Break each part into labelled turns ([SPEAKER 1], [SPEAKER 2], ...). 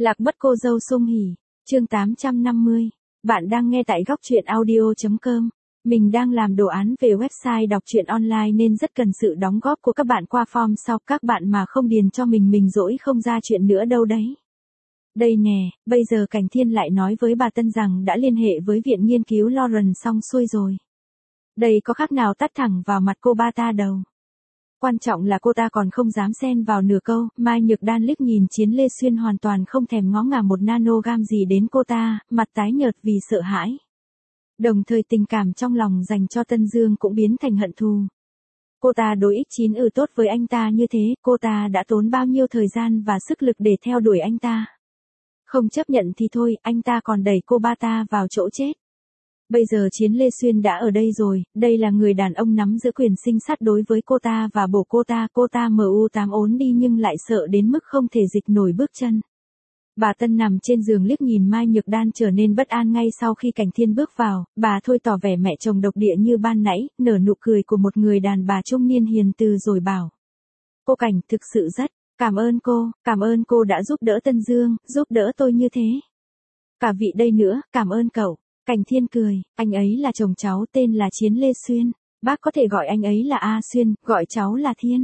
[SPEAKER 1] Lạc mất cô dâu Sung Hỉ, chương 850. Bạn đang nghe tại góc truyện audio.com. Mình đang làm đồ án về website đọc truyện online nên rất cần sự đóng góp của các bạn qua form sau. Các bạn mà không điền cho mình dỗi không ra chuyện nữa đâu đấy. Đây nè, bây giờ Cảnh Thiên lại nói với bà Tân rằng đã liên hệ với viện nghiên cứu Lawrence xong xuôi rồi. Đây có khác nào tát thẳng vào mặt cô ba ta đâu. Quan trọng là cô ta còn không dám xen vào nửa câu. Mai Nhược Đan liếc nhìn Chiến Lê Xuyên hoàn toàn không thèm ngó ngàng một nanogam gì đến cô ta, mặt tái nhợt vì sợ hãi. Đồng thời tình cảm trong lòng dành cho Tân Dương cũng biến thành hận thù. Cô ta đối X9 tốt với anh ta như thế, cô ta đã tốn bao nhiêu thời gian và sức lực để theo đuổi anh ta. Không chấp nhận thì thôi, anh ta còn đẩy cô ba ta vào chỗ chết. Bây giờ Chiến Lê Xuyên đã ở đây rồi, đây là người đàn ông nắm giữ quyền sinh sát đối với cô ta và bổ cô ta MU8 ốn đi nhưng lại sợ đến mức không thể dịch nổi bước chân. Bà Tân nằm trên giường liếc nhìn Mai Nhược Đan trở nên bất an ngay sau khi Cảnh Thiên bước vào, bà thôi tỏ vẻ mẹ chồng độc địa như ban nãy, nở nụ cười của một người đàn bà trung niên hiền từ rồi bảo. Cô Cảnh thực sự rất, cảm ơn cô đã giúp đỡ Tân Dương, giúp đỡ tôi như thế. Cả vị đây nữa, cảm ơn cậu. Cảnh Thiên cười, anh ấy là chồng cháu tên là Chiến Lê Xuyên, bác có thể gọi anh ấy là A Xuyên, gọi cháu là Thiên.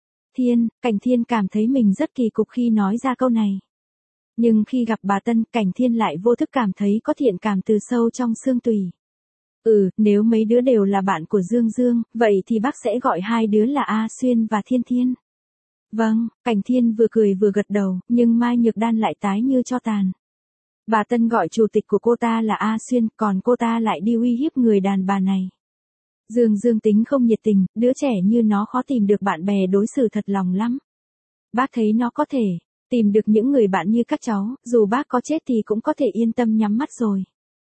[SPEAKER 1] Cảnh Thiên cảm thấy mình rất kỳ cục khi nói ra câu này. Nhưng khi gặp bà Tân, Cảnh Thiên lại vô thức cảm thấy có thiện cảm từ sâu trong xương tủy. Nếu mấy đứa đều là bạn của Dương, vậy thì bác sẽ gọi hai đứa là A Xuyên và Thiên. Vâng, Cảnh Thiên vừa cười vừa gật đầu, nhưng Mai Nhược Đan lại tái như tro tàn. Bà Tân gọi chủ tịch của cô ta là A Xuyên, còn cô ta lại đi uy hiếp người đàn bà này. Dương tính không nhiệt tình, đứa trẻ như nó khó tìm được bạn bè đối xử thật lòng lắm. Bác thấy nó có thể tìm được những người bạn như các cháu, dù bác có chết thì cũng có thể yên tâm nhắm mắt rồi.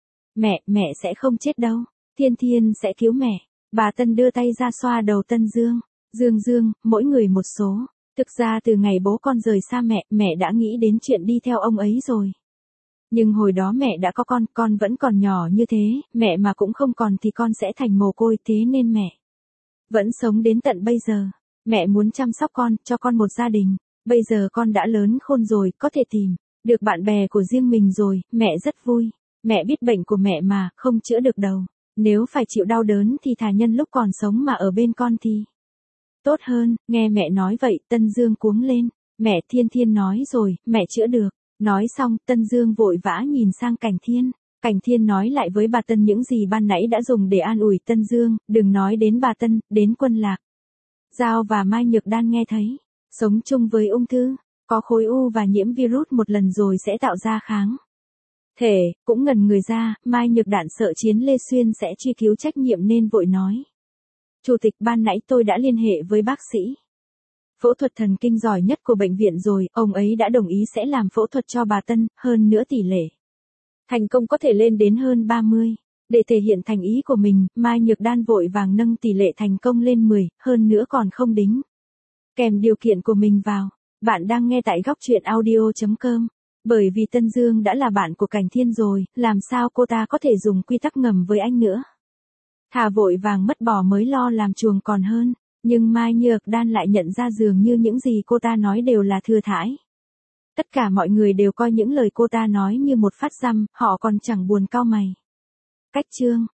[SPEAKER 1] Mẹ sẽ không chết đâu, Thiên sẽ cứu mẹ. Bà Tân đưa tay ra xoa đầu Tân Dương. Dương, mỗi người một số. Thực ra từ ngày bố con rời xa mẹ đã nghĩ đến chuyện đi theo ông ấy rồi. Nhưng hồi đó mẹ đã có con vẫn còn nhỏ như thế, mẹ mà cũng không còn thì con sẽ thành mồ côi, thế nên mẹ vẫn sống đến tận bây giờ. Mẹ muốn chăm sóc con, cho con một gia đình. Bây giờ con đã lớn khôn rồi, có thể tìm được bạn bè của riêng mình rồi, mẹ rất vui. Mẹ biết bệnh của mẹ mà, không chữa được đâu. Nếu phải chịu đau đớn thì thà nhân lúc còn sống mà ở bên con thì tốt hơn. Nghe mẹ nói vậy, Tân Dương cuống lên. Mẹ, Thiên nói rồi, mẹ chữa được. Nói xong, Tân Dương vội vã nhìn sang Cảnh Thiên. Cảnh Thiên nói lại với bà Tân những gì ban nãy đã dùng để an ủi Tân Dương, đừng nói đến bà Tân, đến Quân Lạc Giao và Mai Nhược Đan nghe thấy. Sống chung với ung thư, có khối u và nhiễm virus một lần rồi sẽ tạo ra kháng thể, cũng ngần người ra. Mai Nhược Đan sợ Chiến Lê Xuyên sẽ truy cứu trách nhiệm nên vội nói. Chủ tịch, ban nãy tôi đã liên hệ với bác sĩ phẫu thuật thần kinh giỏi nhất của bệnh viện rồi, ông ấy đã đồng ý sẽ làm phẫu thuật cho bà Tân, hơn nữa tỷ lệ thành công có thể lên đến hơn 30. Để thể hiện thành ý của mình, Mai Nhược Đan vội vàng nâng tỷ lệ thành công lên 10, hơn nữa còn không đính kèm điều kiện của mình vào. Bạn đang nghe tại góc truyện audio.com. Bởi vì Tân Dương đã là bạn của Cảnh Thiên rồi, làm sao cô ta có thể dùng quy tắc ngầm với anh nữa. Thà vội vàng mất bỏ mới lo làm chuồng còn hơn. Nhưng Mai Nhược Đan lại nhận ra dường như những gì cô ta nói đều là thừa thãi. Tất cả mọi người đều coi những lời cô ta nói như một phát dăm, họ còn chẳng buồn cau mày. Cách chương